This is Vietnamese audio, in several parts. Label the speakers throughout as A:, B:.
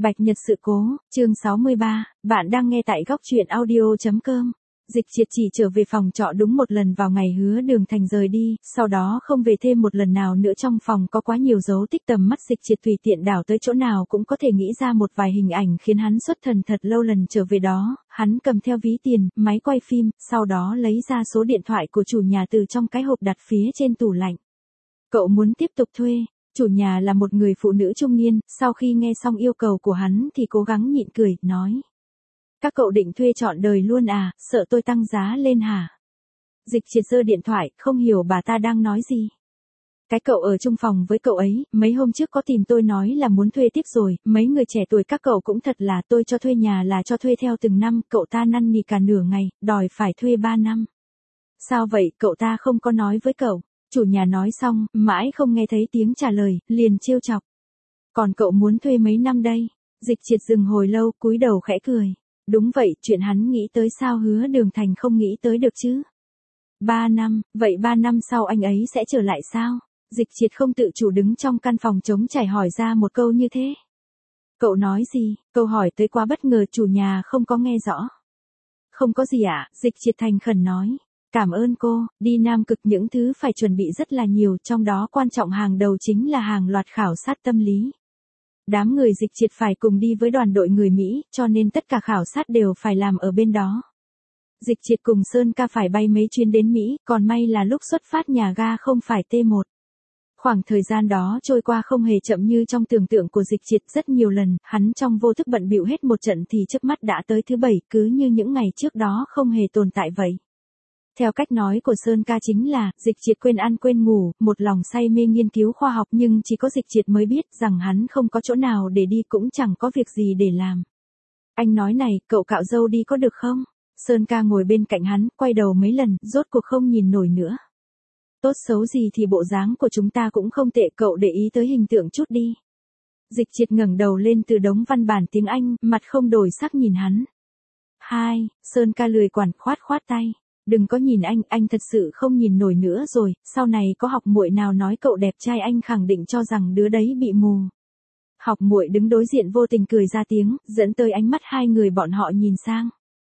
A: Bạch Nhật sự cố, chương 63, bạn đang nghe tại góc truyện audio.com. Dịch Triệt chỉ trở về phòng trọ đúng một lần vào ngày Hứa Đường Thành rời đi, sau đó không về thêm một lần nào nữa. Trong phòng có quá nhiều dấu tích, tầm mắt Dịch Triệt tùy tiện đảo tới chỗ nào cũng có thể nghĩ ra một vài hình ảnh khiến hắn xuất thần. Thật lâu lần trở về đó, hắn cầm theo ví tiền, máy quay phim, sau đó lấy ra số điện thoại của chủ nhà từ trong cái hộp đặt phía trên tủ lạnh. Cậu muốn tiếp tục thuê. Chủ nhà là một người phụ nữ trung niên, sau khi nghe xong yêu cầu của hắn thì cố gắng nhịn cười, nói. Các cậu định thuê trọn đời luôn à, sợ tôi tăng giá lên hả? Dịch Triệt giơ điện thoại, không hiểu bà ta đang nói gì. Cái cậu ở chung phòng với cậu ấy, mấy hôm trước có tìm tôi nói là muốn thuê tiếp rồi, mấy người trẻ tuổi các cậu cũng thật là, tôi cho thuê nhà là cho thuê theo từng năm, cậu ta năn nỉ cả nửa ngày, đòi phải thuê 3 năm. Sao vậy, cậu ta không có nói với cậu? Chủ nhà nói xong, mãi không nghe thấy tiếng trả lời, liền trêu chọc. Còn cậu muốn thuê mấy năm đây? Dịch Triệt dừng hồi lâu, cúi đầu khẽ cười. Đúng vậy, chuyện hắn nghĩ tới sao Hứa Đường Thành không nghĩ tới được chứ? 3 năm, vậy 3 năm sau anh ấy sẽ trở lại sao? Dịch Triệt không tự chủ đứng trong căn phòng trống trải hỏi ra một câu như thế. Cậu nói gì? Câu hỏi tới quá bất ngờ, chủ nhà không có nghe rõ. Không có gì ạ, Dịch Triệt thành khẩn nói. Cảm ơn cô, đi Nam Cực những thứ phải chuẩn bị rất là nhiều, trong đó quan trọng hàng đầu chính là hàng loạt khảo sát tâm lý. Đám người Dịch Triệt phải cùng đi với đoàn đội người Mỹ, cho nên tất cả khảo sát đều phải làm ở bên đó. Dịch Triệt cùng Sơn Ca phải bay mấy chuyến đến Mỹ, còn may là lúc xuất phát nhà ga không phải T1. Khoảng thời gian đó trôi qua không hề chậm như trong tưởng tượng của Dịch Triệt. Rất nhiều lần, hắn trong vô thức bận bịu hết một trận thì chớp mắt đã tới thứ 7, cứ như những ngày trước đó không hề tồn tại vậy. Theo cách nói của Sơn Ca chính là, Dịch Triệt quên ăn quên ngủ, một lòng say mê nghiên cứu khoa học, nhưng chỉ có Dịch Triệt mới biết rằng hắn không có chỗ nào để đi, cũng chẳng có việc gì để làm. Anh nói này, cậu cạo râu đi có được không? Sơn Ca ngồi bên cạnh hắn, quay đầu mấy lần, rốt cuộc không nhìn nổi nữa. Tốt xấu gì thì bộ dáng của chúng ta cũng không tệ, cậu để ý tới hình tượng chút đi. Dịch Triệt ngẩng đầu lên từ đống văn bản tiếng Anh, mặt không đổi sắc nhìn hắn. Hai, Sơn Ca lười quản, khoát tay. Đừng có nhìn anh thật sự không nhìn nổi nữa rồi, sau này có học muội nào nói cậu đẹp trai anh khẳng định cho rằng đứa đấy bị mù. Học muội đứng đối diện vô tình cười ra tiếng, dẫn tới ánh mắt hai người bọn họ nhìn sang.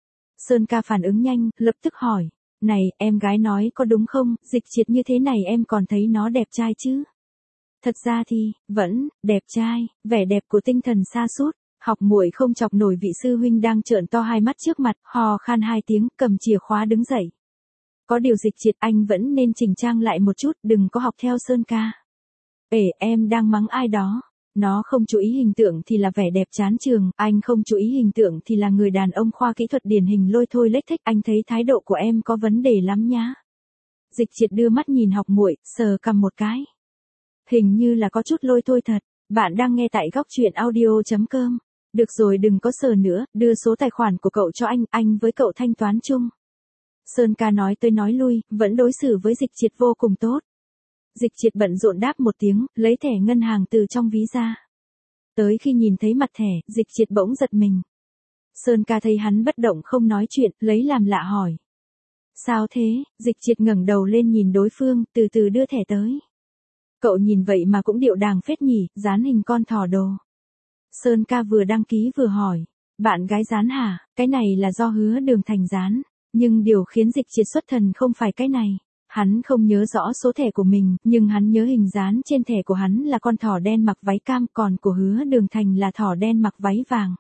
A: Sơn Ca phản ứng nhanh, lập tức hỏi, này, em gái nói có đúng không, Dịch Triệt như thế này em còn thấy nó đẹp trai chứ? Thật ra thì, vẫn, đẹp trai, vẻ đẹp của tinh thần sa sút. Học muội không chọc nổi vị sư huynh đang trợn to hai mắt trước mặt, hò khan 2 tiếng, cầm chìa khóa đứng dậy. Có điều Dịch Triệt, anh vẫn nên chỉnh trang lại một chút, đừng có học theo Sơn Ca. Em đang mắng ai đó. Nó không chú ý hình tượng thì là vẻ đẹp chán trường, anh không chú ý hình tượng thì là người đàn ông khoa kỹ thuật điển hình lôi thôi lếch thếch, anh thấy thái độ của em có vấn đề lắm nhá. Dịch Triệt đưa mắt nhìn học muội, sờ cằm một cái. Hình như là có chút lôi thôi thật. Bạn đang nghe tại góc truyện audio.com. Được rồi, đừng có sờ nữa, đưa số tài khoản của cậu cho anh với cậu thanh toán chung. Sơn Ca nói tới nói lui, vẫn đối xử với Dịch Triệt vô cùng tốt. Dịch Triệt bận rộn đáp một tiếng, lấy thẻ ngân hàng từ trong ví ra. Tới khi nhìn thấy mặt thẻ, Dịch Triệt bỗng giật mình. Sơn Ca thấy hắn bất động không nói chuyện, lấy làm lạ hỏi. Sao thế? Dịch Triệt ngẩng đầu lên nhìn đối phương, từ từ đưa thẻ tới. Cậu nhìn vậy mà cũng điệu đàng phết nhỉ, dán hình con thỏ đồ. Sơn Ca vừa đăng ký vừa hỏi. Bạn gái dán hả? Cái này là do Hứa Đường Thành dán. Nhưng điều khiến Dịch Triệt xuất thần không phải cái này. Hắn không nhớ rõ số thẻ của mình, nhưng hắn nhớ hình dán trên thẻ của hắn là con thỏ đen mặc váy cam, còn của Hứa Đường Thành là thỏ đen mặc váy vàng.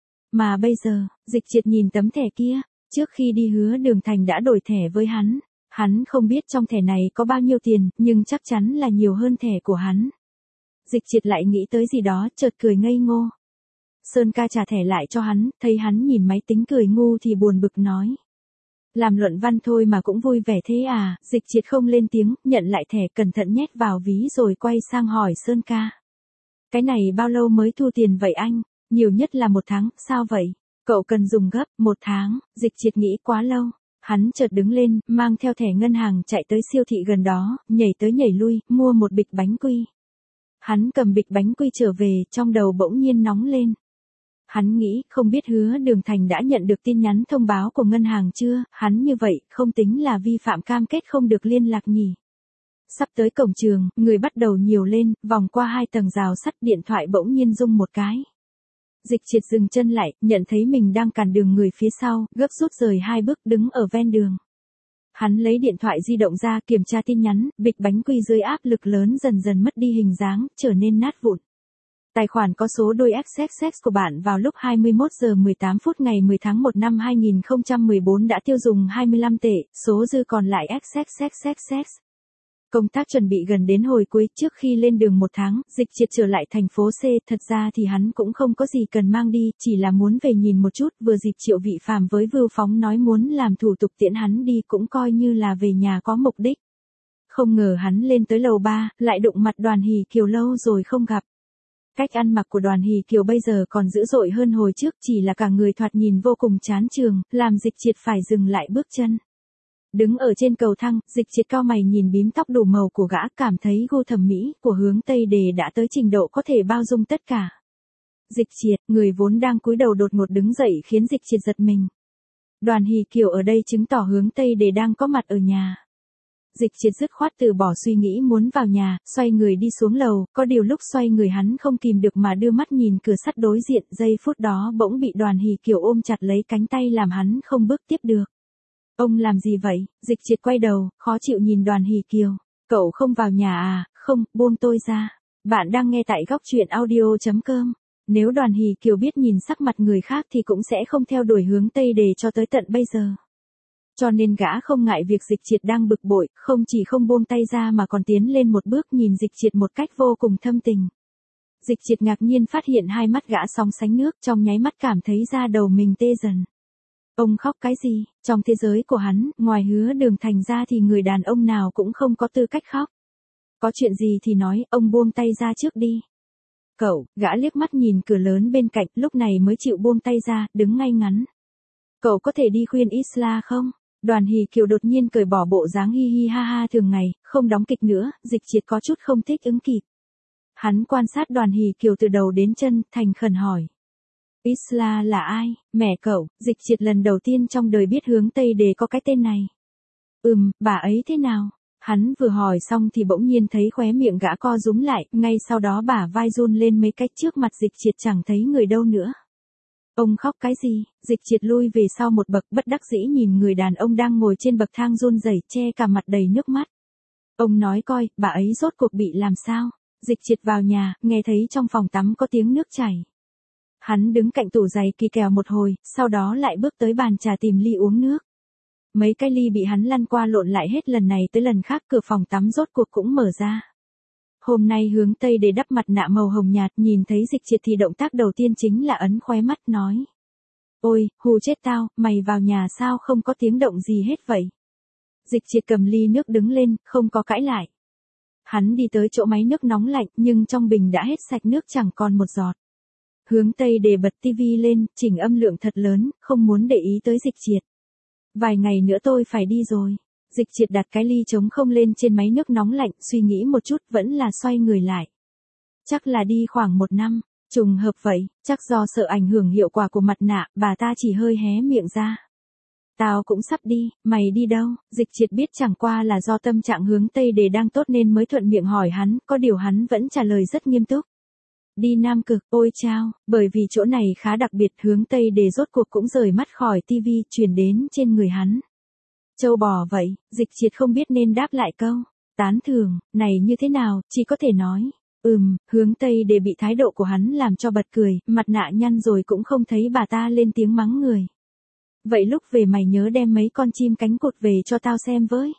A: Mà bây giờ, Dịch Triệt nhìn tấm thẻ kia, trước khi đi Hứa Đường Thành đã đổi thẻ với hắn. Hắn không biết trong thẻ này có bao nhiêu tiền, nhưng chắc chắn là nhiều hơn thẻ của hắn. Dịch Triệt lại nghĩ tới gì đó, chợt cười ngây ngô. Sơn Ca trả thẻ lại cho hắn, thấy hắn nhìn máy tính cười ngu thì buồn bực nói. Làm luận văn thôi mà cũng vui vẻ thế à? Dịch Triệt không lên tiếng, nhận lại thẻ, cẩn thận nhét vào ví rồi quay sang hỏi Sơn Ca. Cái này bao lâu mới thu tiền vậy anh? Nhiều nhất là 1 tháng, sao vậy? Cậu cần dùng gấp, 1 tháng, Dịch Triệt nghĩ quá lâu. Hắn chợt đứng lên, mang theo thẻ ngân hàng chạy tới siêu thị gần đó, nhảy tới nhảy lui, mua một bịch bánh quy. Hắn cầm bịch bánh quy trở về, trong đầu bỗng nhiên nóng lên. Hắn nghĩ, không biết Hứa Đường Thành đã nhận được tin nhắn thông báo của ngân hàng chưa, hắn như vậy, không tính là vi phạm cam kết không được liên lạc nhỉ. Sắp tới cổng trường, người bắt đầu nhiều lên, vòng qua 2 tầng rào sắt, điện thoại bỗng nhiên rung một cái. Dịch Triệt dừng chân lại, nhận thấy mình đang cản đường người phía sau, gấp rút rời 2 bước đứng ở ven đường. Hắn lấy điện thoại di động ra kiểm tra tin nhắn, bịch bánh quy dưới áp lực lớn dần dần mất đi hình dáng, trở nên nát vụn. Tài khoản có số đôi XXX của bạn vào lúc 21 giờ 18 phút ngày 10 tháng 1 năm 2014 đã tiêu dùng 25 tệ, số dư còn lại XXXXX. Công tác chuẩn bị gần đến hồi cuối, trước khi lên đường 1 tháng, Dịch Triệt trở lại thành phố C, thật ra thì hắn cũng không có gì cần mang đi, chỉ là muốn về nhìn một chút, vừa dịp Triệu Vị Phàm với Vưu Phóng nói muốn làm thủ tục tiễn hắn đi cũng coi như là về nhà có mục đích. Không ngờ hắn lên tới lầu 3, lại đụng mặt Đoàn Hỷ Kiều lâu rồi không gặp. Cách ăn mặc của Đoàn Hỷ Kiều bây giờ còn dữ dội hơn hồi trước, chỉ là cả người thoạt nhìn vô cùng chán chường, làm Dịch Triệt phải dừng lại bước chân. Đứng ở trên cầu thang, Dịch Triệt cau mày nhìn bím tóc đủ màu của gã, cảm thấy gu thẩm mỹ của Hướng Tây Đề đã tới trình độ có thể bao dung tất cả. Dịch Triệt, người vốn đang cúi đầu đột ngột đứng dậy khiến Dịch Triệt giật mình. Đoàn Hỷ Kiều ở đây chứng tỏ Hướng Tây Đề đang có mặt ở nhà. Dịch Triệt dứt khoát từ bỏ suy nghĩ muốn vào nhà, xoay người đi xuống lầu, có điều lúc xoay người hắn không kìm được mà đưa mắt nhìn cửa sắt đối diện, giây phút đó bỗng bị Đoàn Hỷ Kiều ôm chặt lấy cánh tay làm hắn không bước tiếp được. Ông làm gì vậy? Dịch Triệt quay đầu, khó chịu nhìn Đoàn Hỷ Kiều. Cậu không vào nhà à? Không, buông tôi ra. Bạn đang nghe tại góc truyện audio.com. Nếu Đoàn Hỷ Kiều biết nhìn sắc mặt người khác thì cũng sẽ không theo đuổi Hướng Tây Đề cho tới tận bây giờ. Cho nên gã không ngại việc Dịch Triệt đang bực bội, không chỉ không buông tay ra mà còn tiến lên một bước nhìn Dịch Triệt một cách vô cùng thâm tình. Dịch Triệt ngạc nhiên phát hiện hai mắt gã sóng sánh nước, trong nháy mắt cảm thấy da đầu mình tê dần. Ông khóc cái gì? Trong thế giới của hắn, ngoài Hứa Đường Thành ra thì người đàn ông nào cũng không có tư cách khóc. Có chuyện gì thì nói, ông buông tay ra trước đi. Cậu, gã liếc mắt nhìn cửa lớn bên cạnh, lúc này mới chịu buông tay ra, đứng ngay ngắn. Cậu có thể đi khuyên Isla không? Đoàn Hỷ Kiều đột nhiên cởi bỏ bộ dáng hi hi ha ha thường ngày, không đóng kịch nữa, Dịch Triệt có chút không thích ứng kịp. Hắn quan sát Đoàn Hỷ Kiều từ đầu đến chân, thành khẩn hỏi. Isla là ai? Mẹ cậu. Dịch Triệt lần đầu tiên trong đời biết Hướng Tây Đề có cái tên này. Bà ấy thế nào? Hắn vừa hỏi xong thì bỗng nhiên thấy khóe miệng gã co rúm lại, ngay sau đó bả vai run lên mấy cách, trước mặt Dịch Triệt chẳng thấy người đâu nữa. Ông khóc cái gì? Dịch Triệt lui về sau một bậc, bất đắc dĩ nhìn người đàn ông đang ngồi trên bậc thang run rẩy, che cả mặt đầy nước mắt. Ông nói coi, bà ấy rốt cuộc bị làm sao? Dịch Triệt vào nhà, nghe thấy trong phòng tắm có tiếng nước chảy. Hắn đứng cạnh tủ giày kỳ kèo một hồi, sau đó lại bước tới bàn trà tìm ly uống nước. Mấy cái ly bị hắn lăn qua lộn lại hết lần này tới lần khác, cửa phòng tắm rốt cuộc cũng mở ra. Hôm nay Hướng Tây Đề đắp mặt nạ màu hồng nhạt, nhìn thấy Dịch Triệt thì động tác đầu tiên chính là ấn khóe mắt nói. Ôi, hù chết tao, mày vào nhà sao không có tiếng động gì hết vậy? Dịch Triệt cầm ly nước đứng lên, không có cãi lại. Hắn đi tới chỗ máy nước nóng lạnh, nhưng trong bình đã hết sạch nước chẳng còn một giọt. Hướng Tây Đề bật tivi lên, chỉnh âm lượng thật lớn, không muốn để ý tới Dịch Triệt. Vài ngày nữa tôi phải đi rồi. Dịch Triệt đặt cái ly trống không lên trên máy nước nóng lạnh, suy nghĩ một chút vẫn là xoay người lại. Chắc là đi khoảng 1 năm, trùng hợp vậy, chắc do sợ ảnh hưởng hiệu quả của mặt nạ, bà ta chỉ hơi hé miệng ra. Tao cũng sắp đi, mày đi đâu? Dịch Triệt biết chẳng qua là do tâm trạng Hướng Tây Đề đang tốt nên mới thuận miệng hỏi hắn, có điều hắn vẫn trả lời rất nghiêm túc. Đi Nam Cực, ôi chao, bởi vì chỗ này khá đặc biệt, Hướng Tây Đề rốt cuộc cũng rời mắt khỏi tivi, chuyển đến trên người hắn. Châu bò vậy, Dịch Triệt không biết nên đáp lại câu. Tán thưởng, này như thế nào, chỉ có thể nói. Hướng Tây Đề bị thái độ của hắn làm cho bật cười, mặt nạ nhăn rồi cũng không thấy bà ta lên tiếng mắng người. Vậy lúc về mày nhớ đem mấy con chim cánh cụt về cho tao xem với.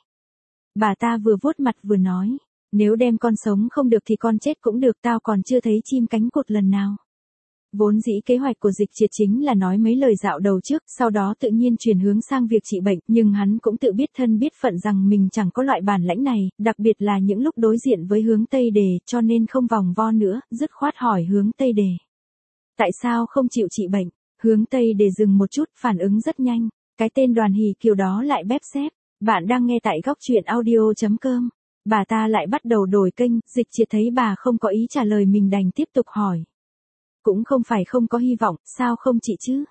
A: Bà ta vừa vuốt mặt vừa nói. Nếu đem con sống không được thì con chết cũng được, tao còn chưa thấy chim cánh cụt lần nào. Vốn dĩ kế hoạch của Dịch Triệt chính là nói mấy lời dạo đầu trước, sau đó tự nhiên chuyển hướng sang việc trị bệnh, nhưng hắn cũng tự biết thân biết phận rằng mình chẳng có loại bản lãnh này, đặc biệt là những lúc đối diện với Hướng Tây Đề, cho nên không vòng vo nữa, dứt khoát hỏi Hướng Tây Đề. Tại sao không chịu trị bệnh? Hướng Tây Đề dừng một chút, phản ứng rất nhanh, cái tên Đoàn Hỷ Kiều đó lại bép xép. Bạn đang nghe tại góc truyện audio.com. Bà ta lại bắt đầu đổi kênh, Dịch Triệt thấy bà không có ý trả lời mình đành tiếp tục hỏi. Cũng không phải không có hy vọng, sao không chị chứ?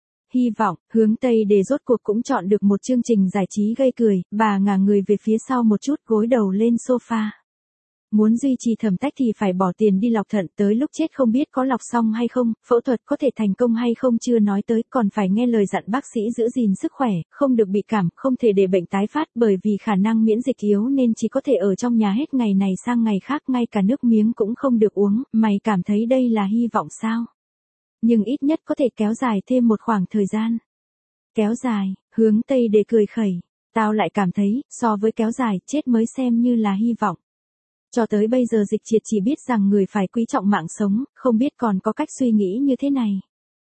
A: Hy vọng, Hướng Tây Đề rốt cuộc cũng chọn được một chương trình giải trí gây cười, bà ngả người về phía sau một chút, gối đầu lên sofa. Muốn duy trì thẩm tách thì phải bỏ tiền đi lọc thận, tới lúc chết không biết có lọc xong hay không, phẫu thuật có thể thành công hay không chưa nói tới, còn phải nghe lời dặn bác sĩ giữ gìn sức khỏe, không được bị cảm, không thể để bệnh tái phát, bởi vì khả năng miễn dịch yếu nên chỉ có thể ở trong nhà hết ngày này sang ngày khác, ngay cả nước miếng cũng không được uống. Mày cảm thấy đây là hy vọng sao? Nhưng ít nhất có thể kéo dài thêm một khoảng thời gian. Kéo dài, Hướng Tây Đề cười khẩy. Tao lại cảm thấy, so với kéo dài, chết mới xem như là hy vọng. Cho tới bây giờ Dịch Triệt chỉ biết rằng người phải quý trọng mạng sống, không biết còn có cách suy nghĩ như thế này.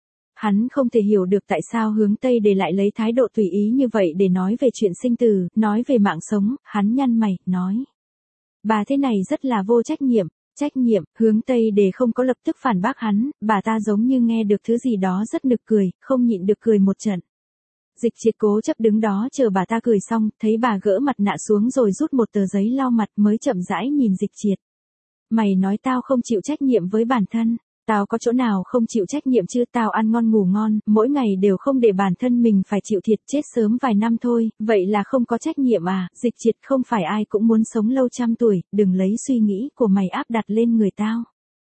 A: Hắn không thể hiểu được tại sao Hướng Tây Đề lại lấy thái độ tùy ý như vậy để nói về chuyện sinh tử, nói về mạng sống. Hắn nhăn mày, nói. Bà thế này rất là vô trách nhiệm. Trách nhiệm, Hướng Tây Đề không có lập tức phản bác hắn, bà ta giống như nghe được thứ gì đó rất nực cười, không nhịn được cười một trận. Dịch Triệt cố chấp đứng đó chờ bà ta cười xong, thấy bà gỡ mặt nạ xuống rồi rút một tờ giấy lau mặt mới chậm rãi nhìn Dịch Triệt. Mày nói tao không chịu trách nhiệm với bản thân, tao có chỗ nào không chịu trách nhiệm chứ, tao ăn ngon ngủ ngon, mỗi ngày đều không để bản thân mình phải chịu thiệt, chết sớm vài năm thôi, vậy là không có trách nhiệm à? Dịch Triệt, không phải ai cũng muốn sống lâu trăm tuổi, đừng lấy suy nghĩ của mày áp đặt lên người tao.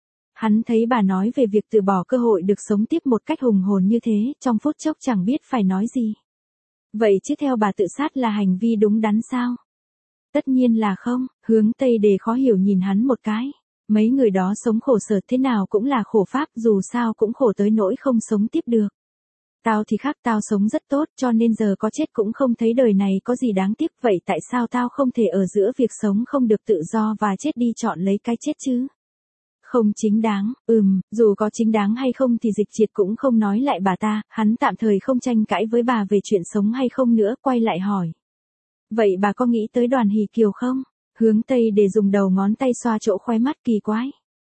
A: Hắn thấy bà nói về việc từ bỏ cơ hội được sống tiếp một cách hùng hồn như thế, trong phút chốc chẳng biết phải nói gì. Vậy chứ theo bà tự sát là hành vi đúng đắn sao? Tất nhiên là không. Hướng Tây Đề khó hiểu nhìn hắn một cái. Mấy người đó sống khổ sở thế nào cũng là khổ pháp, dù sao cũng khổ tới nỗi không sống tiếp được. Tao thì khác, tao sống rất tốt, cho nên giờ có chết cũng không thấy đời này có gì đáng tiếc, vậy tại sao tao không thể ở giữa việc sống không được tự do và chết đi chọn lấy cái chết chứ? Không chính đáng, dù có chính đáng hay không thì Dịch Triệt cũng không nói lại bà ta, hắn tạm thời không tranh cãi với bà về chuyện sống hay không nữa, quay lại hỏi. Vậy bà có nghĩ tới Đoàn Hỷ Kiều không? Hướng Tây Đề dùng đầu ngón tay xoa chỗ khóe mắt, kỳ quái.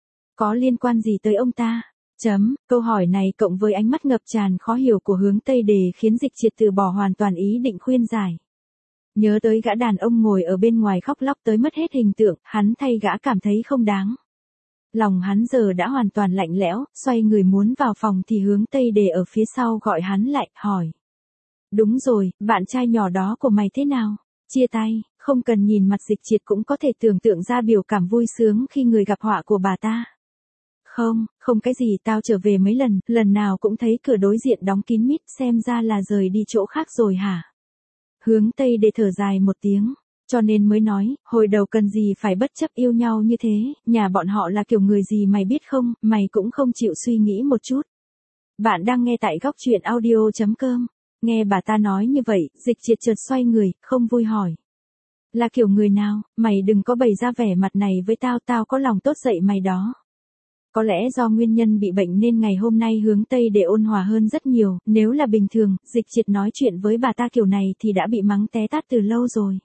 A: Có liên quan gì tới ông ta? Câu hỏi này cộng với ánh mắt ngập tràn khó hiểu của Hướng Tây Đề khiến Dịch Triệt từ bỏ hoàn toàn ý định khuyên giải. Nhớ tới gã đàn ông ngồi ở bên ngoài khóc lóc tới mất hết hình tượng, hắn thay gã cảm thấy không đáng. Lòng hắn giờ đã hoàn toàn lạnh lẽo, xoay người muốn vào phòng thì Hướng Tây Đề ở phía sau gọi hắn lại, hỏi. Đúng rồi, bạn trai nhỏ đó của mày thế nào? Chia tay, không cần nhìn mặt Dịch Triệt cũng có thể tưởng tượng ra biểu cảm vui sướng khi người gặp họa của bà ta. Không cái gì, tao trở về mấy lần nào cũng thấy cửa đối diện đóng kín mít, xem ra là rời đi chỗ khác rồi hả? Hướng Tây Đề thở dài một tiếng. Cho nên mới nói, hồi đầu cần gì phải bất chấp yêu nhau như thế, nhà bọn họ là kiểu người gì mày biết không, mày cũng không chịu suy nghĩ một chút. Bạn đang nghe tại góc truyện audio.com. Nghe bà ta nói như vậy, Dịch Triệt chợt xoay người, không vui hỏi. Là kiểu người nào, mày đừng có bày ra vẻ mặt này với tao, tao có lòng tốt dạy mày đó. Có lẽ do nguyên nhân bị bệnh nên ngày hôm nay Hướng Tây Đề ôn hòa hơn rất nhiều, nếu là bình thường, Dịch Triệt nói chuyện với bà ta kiểu này thì đã bị mắng té tát từ lâu rồi.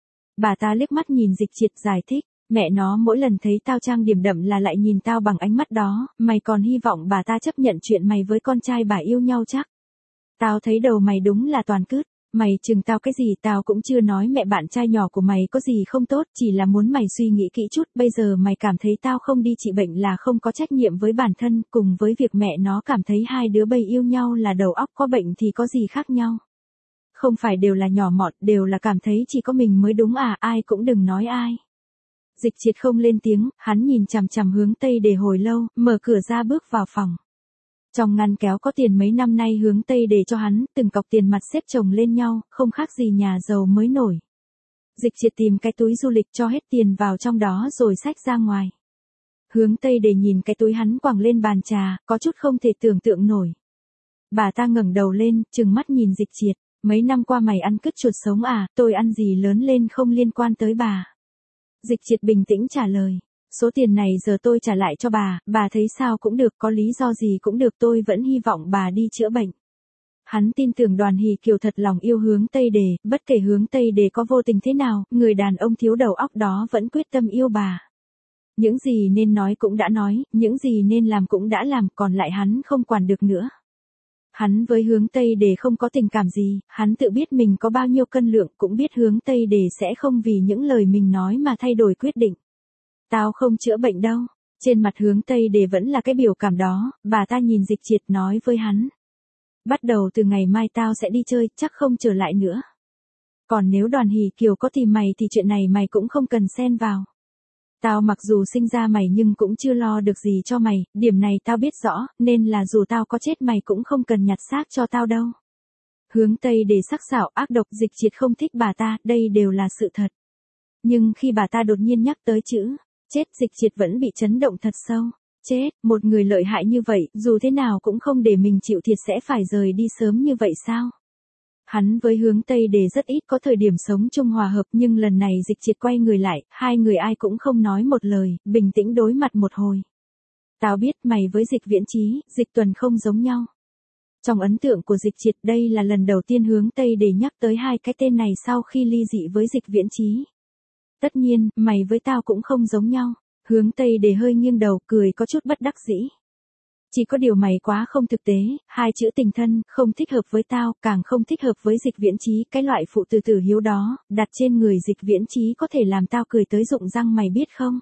A: Bà ta liếc mắt nhìn Dịch Triệt giải thích, mẹ nó mỗi lần thấy tao trang điểm đậm là lại nhìn tao bằng ánh mắt đó, mày còn hy vọng bà ta chấp nhận chuyện mày với con trai bà yêu nhau chắc. Tao thấy đầu mày đúng là toàn cứt, mày chừng tao cái gì, tao cũng chưa nói mẹ bạn trai nhỏ của mày có gì không tốt, chỉ là muốn mày suy nghĩ kỹ chút, bây giờ mày cảm thấy tao không đi trị bệnh là không có trách nhiệm với bản thân, cùng với việc mẹ nó cảm thấy hai đứa bây yêu nhau là đầu óc có bệnh thì có gì khác nhau. Không phải đều là nhỏ mọn, đều là cảm thấy chỉ có mình mới đúng à, ai cũng đừng nói ai. Dịch Triệt không lên tiếng, hắn nhìn chằm chằm Hướng Tây Đề hồi lâu, mở cửa ra bước vào phòng. Trong ngăn kéo có tiền mấy năm nay Hướng Tây Đề cho hắn, từng cọc tiền mặt xếp chồng lên nhau, không khác gì nhà giàu mới nổi. Dịch Triệt tìm cái túi du lịch cho hết tiền vào trong đó rồi xách ra ngoài. Hướng Tây Đề nhìn cái túi hắn quẳng lên bàn trà, có chút không thể tưởng tượng nổi. Bà ta ngẩng đầu lên, trừng mắt nhìn Dịch Triệt. Mấy năm qua mày ăn cứt chuột sống à, tôi ăn gì lớn lên không liên quan tới bà. Dịch Triệt bình tĩnh trả lời, số tiền này giờ tôi trả lại cho bà thấy sao cũng được, có lý do gì cũng được, tôi vẫn hy vọng bà đi chữa bệnh. Hắn tin tưởng Đoàn Hỷ Kiều thật lòng yêu Hướng Tây Đề, bất kể Hướng Tây Đề có vô tình thế nào, người đàn ông thiếu đầu óc đó vẫn quyết tâm yêu bà. Những gì nên nói cũng đã nói, những gì nên làm cũng đã làm, còn lại hắn không quản được nữa. Hắn với Hướng Tây Đề không có tình cảm gì, hắn tự biết mình có bao nhiêu cân lượng, cũng biết Hướng Tây Đề sẽ không vì những lời mình nói mà thay đổi quyết định. Tao không chữa bệnh đâu. Trên mặt Hướng Tây Đề vẫn là cái biểu cảm đó, bà ta nhìn Dịch Triệt nói với hắn. Bắt đầu từ ngày mai tao sẽ đi chơi, chắc không trở lại nữa. Còn nếu Đoàn Hỷ Kiều có tìm mày thì chuyện này mày cũng không cần xen vào. Tao mặc dù sinh ra mày nhưng cũng chưa lo được gì cho mày, điểm này tao biết rõ, nên là dù tao có chết mày cũng không cần nhặt xác cho tao đâu. Hướng Tây Đề sắc sảo ác độc, Dịch Triệt không thích bà ta, đây đều là sự thật. Nhưng khi bà ta đột nhiên nhắc tới chữ chết, Dịch Triệt vẫn bị chấn động thật sâu. Chết, một người lợi hại như vậy, dù thế nào cũng không để mình chịu thiệt sẽ phải rời đi sớm như vậy sao? Hắn với Hướng Tây Đề rất ít có thời điểm sống chung hòa hợp, nhưng lần này Dịch Triệt quay người lại, hai người ai cũng không nói một lời, bình tĩnh đối mặt một hồi. Tao biết mày với Dịch Viễn Chí, Dịch Tuần không giống nhau. Trong ấn tượng của Dịch Triệt, đây là lần đầu tiên Hướng Tây Đề nhắc tới hai cái tên này sau khi ly dị với Dịch Viễn Chí. Tất nhiên, mày với tao cũng không giống nhau. Hướng Tây Đề hơi nghiêng đầu, cười có chút bất đắc dĩ. Chỉ có điều mày quá không thực tế, hai chữ tình thân, không thích hợp với tao, càng không thích hợp với Dịch Viễn Chí, cái loại phụ từ tử hiếu đó, đặt trên người Dịch Viễn Chí có thể làm tao cười tới rụng răng mày biết không?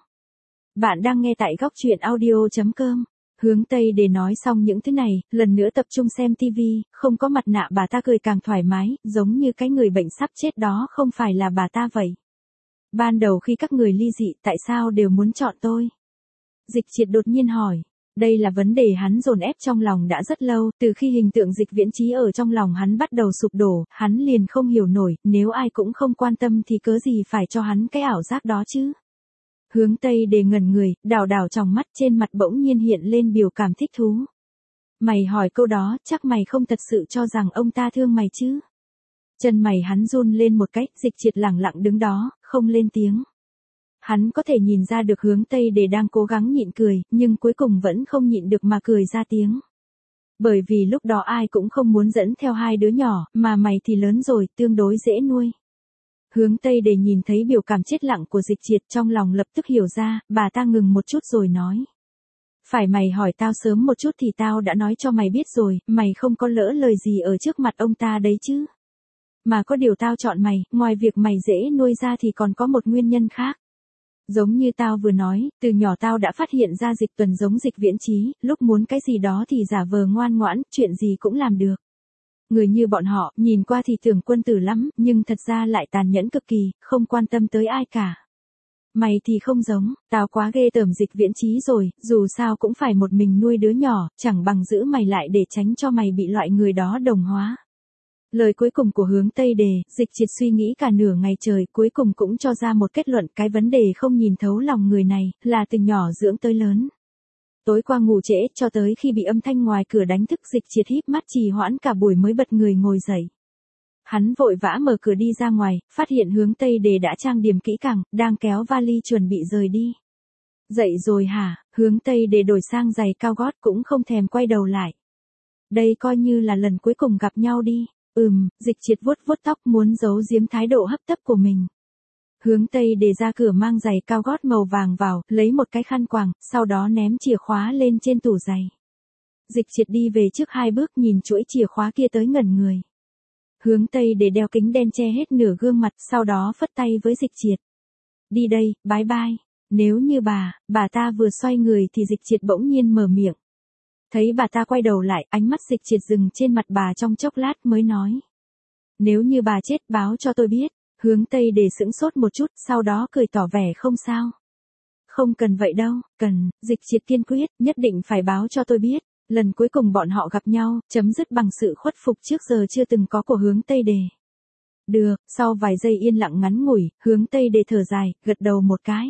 A: Bạn đang nghe tại góc truyện audio.com. Hướng Tây Đề nói xong những thứ này, lần nữa tập trung xem tivi, không có mặt nạ bà ta cười càng thoải mái, giống như cái người bệnh sắp chết đó không phải là bà ta vậy. Ban đầu khi các người ly dị, tại sao đều muốn chọn tôi? Dịch Triệt đột nhiên hỏi. Đây là vấn đề hắn dồn ép trong lòng đã rất lâu, từ khi hình tượng Dịch Viễn Chí ở trong lòng hắn bắt đầu sụp đổ, hắn liền không hiểu nổi, nếu ai cũng không quan tâm thì cớ gì phải cho hắn cái ảo giác đó chứ? Hướng Tây Đề ngẩn người, đảo đảo trong mắt, trên mặt bỗng nhiên hiện lên biểu cảm thích thú. Mày hỏi câu đó, chắc mày không thật sự cho rằng ông ta thương mày chứ? Chân mày hắn run lên một cái, Dịch Triệt lẳng lặng đứng đó, không lên tiếng. Hắn có thể nhìn ra được Hướng Tây Đề đang cố gắng nhịn cười, nhưng cuối cùng vẫn không nhịn được mà cười ra tiếng. Bởi vì lúc đó ai cũng không muốn dẫn theo hai đứa nhỏ, mà mày thì lớn rồi, tương đối dễ nuôi. Hướng Tây Đề nhìn thấy biểu cảm chết lặng của Dịch Triệt, trong lòng lập tức hiểu ra, bà ta ngừng một chút rồi nói. Phải mày hỏi tao sớm một chút thì tao đã nói cho mày biết rồi, mày không có lỡ lời gì ở trước mặt ông ta đấy chứ. Mà có điều tao chọn mày, ngoài việc mày dễ nuôi ra thì còn có một nguyên nhân khác. Giống như tao vừa nói, từ nhỏ tao đã phát hiện ra Dịch Tuần giống Dịch Viễn Chí, lúc muốn cái gì đó thì giả vờ ngoan ngoãn, chuyện gì cũng làm được. Người như bọn họ, nhìn qua thì tưởng quân tử lắm, nhưng thật ra lại tàn nhẫn cực kỳ, không quan tâm tới ai cả. Mày thì không giống, tao quá ghê tởm Dịch Viễn Chí rồi, dù sao cũng phải một mình nuôi đứa nhỏ, chẳng bằng giữ mày lại để tránh cho mày bị loại người đó đồng hóa. Lời cuối cùng của Hướng Tây Đề, Dịch Triệt suy nghĩ cả nửa ngày trời, cuối cùng cũng cho ra một kết luận, cái vấn đề không nhìn thấu lòng người này, là từ nhỏ dưỡng tới lớn. Tối qua ngủ trễ, cho tới khi bị âm thanh ngoài cửa đánh thức, Dịch Triệt híp mắt trì hoãn cả buổi mới bật người ngồi dậy. Hắn vội vã mở cửa đi ra ngoài, phát hiện Hướng Tây Đề đã trang điểm kỹ càng, đang kéo vali chuẩn bị rời đi. Dậy rồi hả? Hướng Tây Đề đổi sang giày cao gót cũng không thèm quay đầu lại. Đây coi như là lần cuối cùng gặp nhau đi. Dịch Triệt vuốt vuốt tóc muốn giấu giếm thái độ hấp tấp của mình. Hướng Tây Đề ra cửa mang giày cao gót màu vàng vào, lấy một cái khăn quàng, sau đó ném chìa khóa lên trên tủ giày. Dịch Triệt đi về trước 2 bước, nhìn chuỗi chìa khóa kia tới ngẩn người. Hướng Tây Đề đeo kính đen che hết nửa gương mặt, sau đó phất tay với Dịch Triệt. Đi đây, bye bye. Nếu như bà ta vừa xoay người thì Dịch Triệt bỗng nhiên mở miệng. Thấy bà ta quay đầu lại, ánh mắt Dịch Triệt dừng trên mặt bà trong chốc lát mới nói. Nếu như bà chết báo cho tôi biết. Hướng Tây Đề sững sốt một chút, sau đó cười tỏ vẻ không sao. Không cần vậy đâu, cần, Dịch Triệt kiên quyết, nhất định phải báo cho tôi biết. Lần cuối cùng bọn họ gặp nhau, chấm dứt bằng sự khuất phục trước giờ chưa từng có của Hướng Tây Đề. Được, sau vài giây yên lặng ngắn ngủi, Hướng Tây Đề thở dài, gật đầu một cái.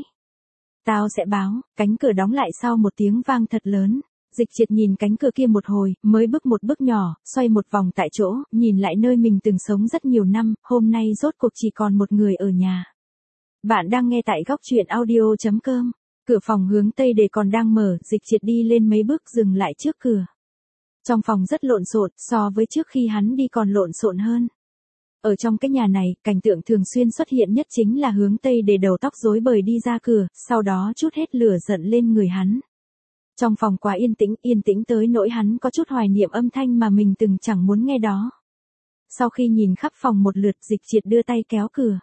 A: Tao sẽ báo, cánh cửa đóng lại sau một tiếng vang thật lớn. Dịch Triệt nhìn cánh cửa kia một hồi, mới bước một bước nhỏ, xoay một vòng tại chỗ, nhìn lại nơi mình từng sống rất nhiều năm, hôm nay rốt cuộc chỉ còn một người ở nhà. Bạn đang nghe tại góc truyện audio.com. Cửa phòng Hướng Tây Đề còn đang mở, Dịch Triệt đi lên mấy bước dừng lại trước cửa. Trong phòng rất lộn xộn, so với trước khi hắn đi còn lộn xộn hơn. Ở trong cái nhà này, cảnh tượng thường xuyên xuất hiện nhất chính là Hướng Tây Đề đầu tóc rối bời đi ra cửa, sau đó trút hết lửa giận lên người hắn. Trong phòng quá yên tĩnh tới nỗi hắn có chút hoài niệm âm thanh mà mình từng chẳng muốn nghe đó. Sau khi nhìn khắp phòng một lượt, Dịch Triệt đưa tay kéo cửa.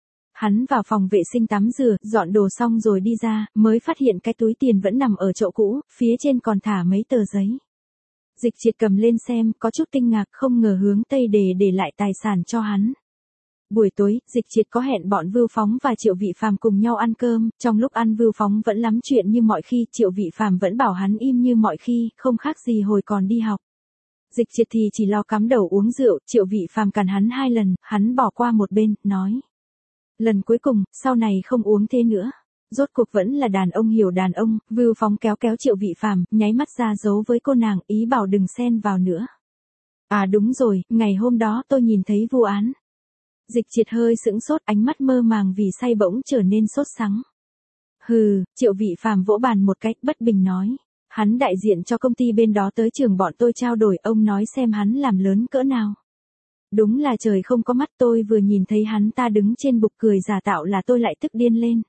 A: Hắn vào phòng vệ sinh tắm rửa, dọn đồ xong rồi đi ra, mới phát hiện cái túi tiền vẫn nằm ở chỗ cũ, phía trên còn thả mấy tờ giấy. Dịch Triệt cầm lên xem, có chút kinh ngạc, không ngờ Hướng Tây Đề để lại tài sản cho hắn. Buổi tối, Dịch Triệt có hẹn bọn Vưu Phóng và Triệu Vị Phàm cùng nhau ăn cơm, trong lúc ăn Vưu Phóng vẫn lắm chuyện như mọi khi, Triệu Vị Phàm vẫn bảo hắn im như mọi khi, không khác gì hồi còn đi học. Dịch Triệt thì chỉ lo cắm đầu uống rượu, Triệu Vị Phàm cằn hắn 2 lần, hắn bỏ qua một bên, nói. Lần cuối cùng, sau này không uống thế nữa. Rốt cuộc vẫn là đàn ông hiểu đàn ông, Vưu Phóng kéo kéo Triệu Vị Phàm, nháy mắt ra dấu với cô nàng, ý bảo đừng xen vào nữa. À đúng rồi, ngày hôm đó tôi nhìn thấy vụ án. Dịch Triệt hơi sững sốt, ánh mắt mơ màng vì say bỗng trở nên sốt sắng. Hừ, Triệu Vị Phàm vỗ bàn một cách bất bình nói. Hắn đại diện cho công ty bên đó tới trường bọn tôi trao đổi, ông nói xem hắn làm lớn cỡ nào. Đúng là trời không có mắt, tôi vừa nhìn thấy hắn ta đứng trên bục cười giả tạo là tôi lại tức điên lên.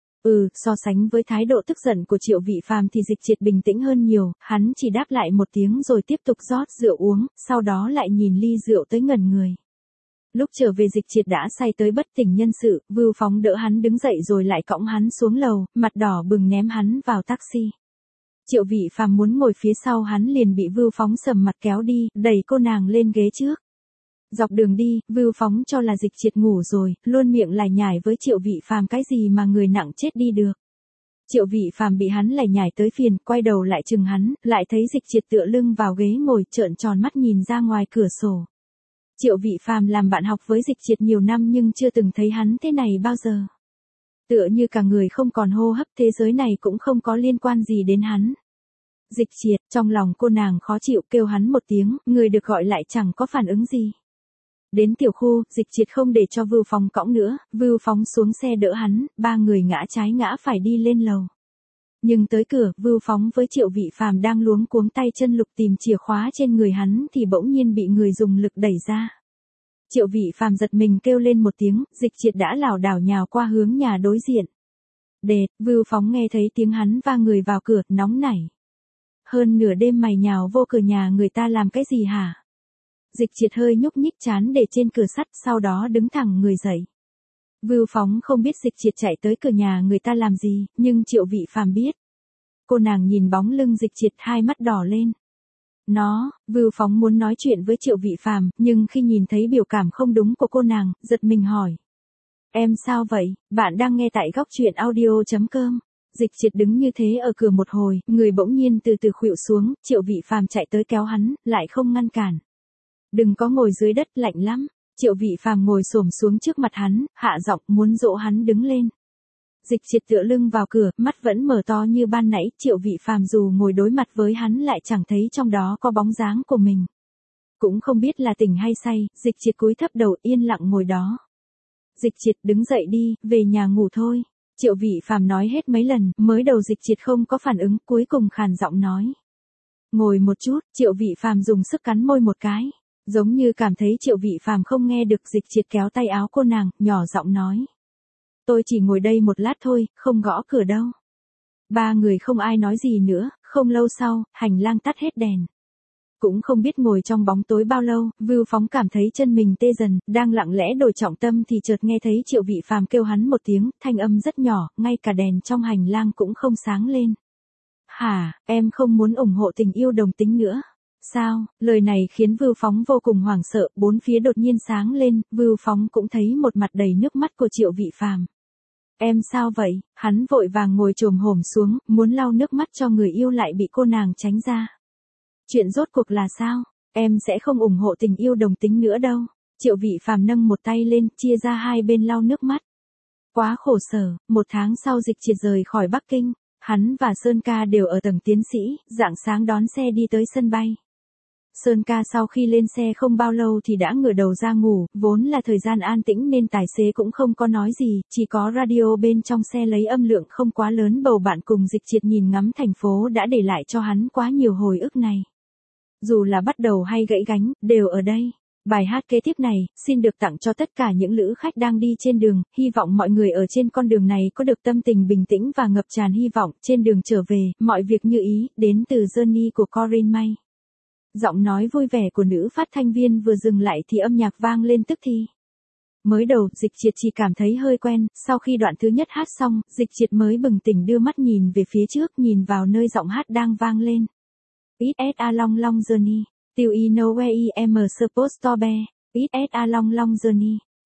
A: So sánh với thái độ tức giận của Triệu Vị Phàm thì Dịch Triệt bình tĩnh hơn nhiều, hắn chỉ đáp lại một tiếng rồi tiếp tục rót rượu uống, sau đó lại nhìn ly rượu tới ngẩn người. Lúc trở về Dịch Triệt đã say tới bất tỉnh nhân sự, Vưu Phóng đỡ hắn đứng dậy rồi lại cõng hắn xuống lầu, mặt đỏ bừng ném hắn vào taxi. Triệu Vị Phàm muốn ngồi phía sau hắn liền bị Vưu Phóng sầm mặt kéo đi, đẩy cô nàng lên ghế trước. Dọc đường đi, Vưu Phóng cho là Dịch Triệt ngủ rồi, luôn miệng lải nhải với Triệu Vị Phàm cái gì mà người nặng chết đi được. Triệu Vị Phàm bị hắn lải nhải tới phiền, quay đầu lại chừng hắn, lại thấy Dịch Triệt tựa lưng vào ghế ngồi trợn tròn mắt nhìn ra ngoài cửa sổ. Triệu Vị Phàm làm bạn học với Dịch Triệt nhiều năm nhưng chưa từng thấy hắn thế này bao giờ. Tựa như cả người không còn hô hấp, thế giới này cũng không có liên quan gì đến hắn. Dịch Triệt, trong lòng cô nàng khó chịu kêu hắn một tiếng, người được gọi lại chẳng có phản ứng gì. Đến tiểu khu, Dịch Triệt không để cho Vưu Phóng cõng nữa, Vưu Phóng xuống xe đỡ hắn, 3 người ngã trái ngã phải đi lên lầu. Nhưng tới cửa, Vưu Phóng với Triệu Vị Phàm đang luống cuống tay chân lục tìm chìa khóa trên người hắn thì bỗng nhiên bị người dùng lực đẩy ra. Triệu Vị Phàm giật mình kêu lên một tiếng, Dịch Triệt đã lảo đảo nhào qua hướng nhà đối diện. Đệt, Vưu Phóng nghe thấy tiếng hắn va người vào cửa, nóng nảy. Hơn nửa đêm mày nhào vô cửa nhà người ta làm cái gì hả? Dịch Triệt hơi nhúc nhích trán để trên cửa sắt, sau đó đứng thẳng người dậy. Vưu Phóng không biết Dịch Triệt chạy tới cửa nhà người ta làm gì, nhưng Triệu Vị Phàm biết. Cô nàng nhìn bóng lưng Dịch Triệt, hai mắt đỏ lên. Vưu Phóng muốn nói chuyện với Triệu Vị Phàm, nhưng khi nhìn thấy biểu cảm không đúng của cô nàng, giật mình hỏi. Em sao vậy? Bạn đang nghe tại góc truyện audio.com. Dịch Triệt đứng như thế ở cửa một hồi, người bỗng nhiên từ từ khuỵu xuống, Triệu Vị Phàm chạy tới kéo hắn, lại không ngăn cản. Đừng có ngồi dưới đất, lạnh lắm. Triệu Vị Phàm ngồi xổm xuống trước mặt hắn, hạ giọng muốn dỗ hắn đứng lên. Dịch Triệt tựa lưng vào cửa, mắt vẫn mở to như ban nãy, Triệu Vị Phàm dù ngồi đối mặt với hắn lại chẳng thấy trong đó có bóng dáng của mình. Cũng không biết là tỉnh hay say, Dịch Triệt cúi thấp đầu yên lặng ngồi đó. Dịch Triệt đứng dậy đi, về nhà ngủ thôi. Triệu Vị Phàm nói hết mấy lần, mới đầu Dịch Triệt không có phản ứng, cuối cùng khàn giọng nói. Ngồi một chút, Triệu Vị Phàm dùng sức cắn môi một cái. Giống như cảm thấy Triệu Vị Phàm không nghe được, Dịch Triệt kéo tay áo cô nàng, nhỏ giọng nói. Tôi chỉ ngồi đây một lát thôi, không gõ cửa đâu. 3 người không ai nói gì nữa, không lâu sau, hành lang tắt hết đèn. Cũng không biết ngồi trong bóng tối bao lâu, Vưu Phóng cảm thấy chân mình tê dần, đang lặng lẽ đổi trọng tâm thì chợt nghe thấy Triệu Vị Phàm kêu hắn một tiếng, thanh âm rất nhỏ, ngay cả đèn trong hành lang cũng không sáng lên. Hả, em không muốn ủng hộ tình yêu đồng tính nữa. Sao? Lời này khiến Vưu Phóng vô cùng hoảng sợ, bốn phía đột nhiên sáng lên, Vưu Phóng cũng thấy một mặt đầy nước mắt của Triệu Vị Phàm. Em sao vậy? Hắn vội vàng ngồi chồm hổm xuống, muốn lau nước mắt cho người yêu lại bị cô nàng tránh ra. Chuyện rốt cuộc là sao? Em sẽ không ủng hộ tình yêu đồng tính nữa đâu. Triệu Vị Phàm nâng một tay lên, chia ra hai bên lau nước mắt. Quá khổ sở, 1 tháng sau Dịch Triệt rời khỏi Bắc Kinh, hắn và Sơn Ca đều ở tầng tiến sĩ, rạng sáng đón xe đi tới sân bay. Sơn Ca sau khi lên xe không bao lâu thì đã ngửa đầu ra ngủ, vốn là thời gian an tĩnh nên tài xế cũng không có nói gì, chỉ có radio bên trong xe lấy âm lượng không quá lớn bầu bạn cùng Dịch Triệt nhìn ngắm thành phố đã để lại cho hắn quá nhiều hồi ức này. Dù là bắt đầu hay gãy gánh, đều ở đây. Bài hát kế tiếp này, xin được tặng cho tất cả những lữ khách đang đi trên đường, hy vọng mọi người ở trên con đường này có được tâm tình bình tĩnh và ngập tràn hy vọng, trên đường trở về, mọi việc như ý, đến từ Journey của Corinne May. Giọng nói vui vẻ của nữ phát thanh viên vừa dừng lại thì âm nhạc vang lên tức thì. Mới đầu, Dịch Triệt chỉ cảm thấy hơi quen, sau khi đoạn thứ nhất hát xong, Dịch Triệt mới bừng tỉnh đưa mắt nhìn về phía trước, nhìn vào nơi giọng hát đang vang lên. It's a long long journey, till you know where I am supposed to be. It's a long long journey,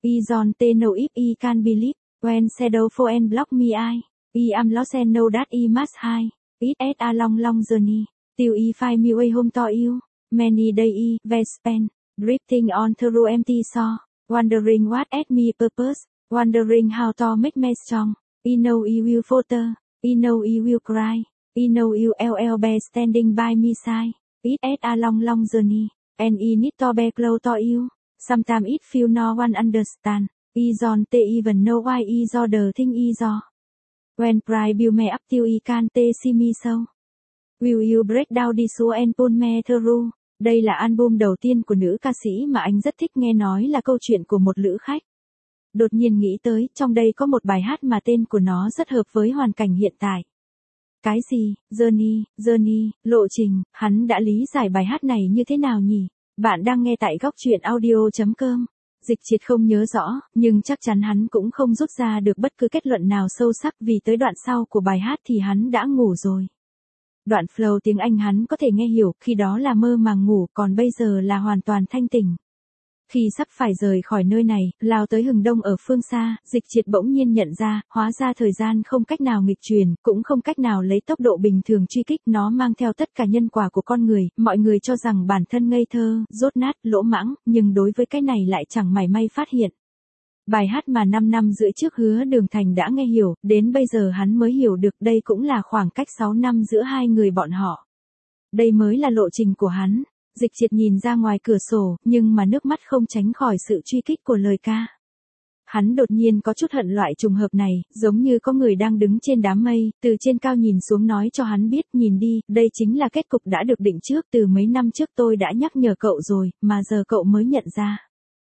A: Don't know if I can believe, when shadow fall and block me I am lost and know that I must hide, it's a long long journey, till I find my way home to you, many days I spent, drifting on through empty shore, wondering what at me purpose, wondering how to make me strong, I know I will falter, I know I will cry, I know you will be standing by me side, it's a long long journey, and I need to be close to you. Sometimes it feel no one understand. I don't even know why I do the thing I do. When pride build me up till I can't see me so. Will you break down this wall and pull me through? Đây là album đầu tiên của nữ ca sĩ mà anh rất thích nghe nói là câu chuyện của một lữ khách. Đột nhiên nghĩ tới, trong đây có một bài hát mà tên của nó rất hợp với hoàn cảnh hiện tại. Cái gì? Journey, lộ trình, hắn đã lý giải bài hát này như thế nào nhỉ? Bạn đang nghe tại góc truyện audio.com. Dịch Triệt không nhớ rõ, nhưng chắc chắn hắn cũng không rút ra được bất cứ kết luận nào sâu sắc vì tới đoạn sau của bài hát thì hắn đã ngủ rồi. Đoạn flow tiếng Anh hắn có thể nghe hiểu, khi đó là mơ màng ngủ, còn bây giờ là hoàn toàn thanh tỉnh. Khi sắp phải rời khỏi nơi này, lao tới hừng đông ở phương xa, Dịch Triệt bỗng nhiên nhận ra, hóa ra thời gian không cách nào nghịch chuyển, cũng không cách nào lấy tốc độ bình thường truy kích, nó mang theo tất cả nhân quả của con người, mọi người cho rằng bản thân ngây thơ, dốt nát, lỗ mãng, nhưng đối với cái này lại chẳng mảy may phát hiện. Bài hát mà 5 năm rưỡi trước Hứa Đường Thành đã nghe hiểu, đến bây giờ hắn mới hiểu được đây cũng là khoảng cách 6 năm giữa hai người bọn họ. Đây mới là lộ trình của hắn. Dịch Triệt nhìn ra ngoài cửa sổ, nhưng mà nước mắt không tránh khỏi sự truy kích của lời ca. Hắn đột nhiên có chút hận loại trùng hợp này, giống như có người đang đứng trên đám mây, từ trên cao nhìn xuống nói cho hắn biết, nhìn đi, đây chính là kết cục đã được định trước, từ mấy năm trước tôi đã nhắc nhở cậu rồi, mà giờ cậu mới nhận ra.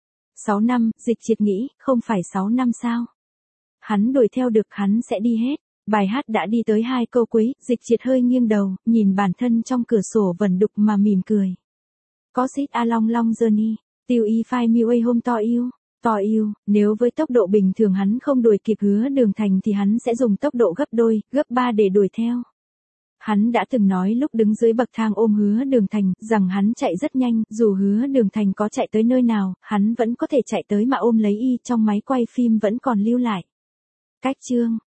A: 6 năm, Dịch Triệt nghĩ, không phải 6 năm sao? Hắn đuổi theo được, hắn sẽ đi hết. Bài hát đã đi tới 2 câu cuối, Dịch Triệt hơi nghiêng đầu, nhìn bản thân trong cửa sổ vẩn đục mà mỉm cười. Có xít a long long journey, till I find my way home to you, nếu với tốc độ bình thường hắn không đuổi kịp Hứa Đường Thành thì hắn sẽ dùng tốc độ gấp đôi, gấp 3 để đuổi theo. Hắn đã từng nói lúc đứng dưới bậc thang ôm Hứa Đường Thành, rằng hắn chạy rất nhanh, dù Hứa Đường Thành có chạy tới nơi nào, hắn vẫn có thể chạy tới mà ôm lấy y, trong máy quay phim vẫn còn lưu lại. Cách chương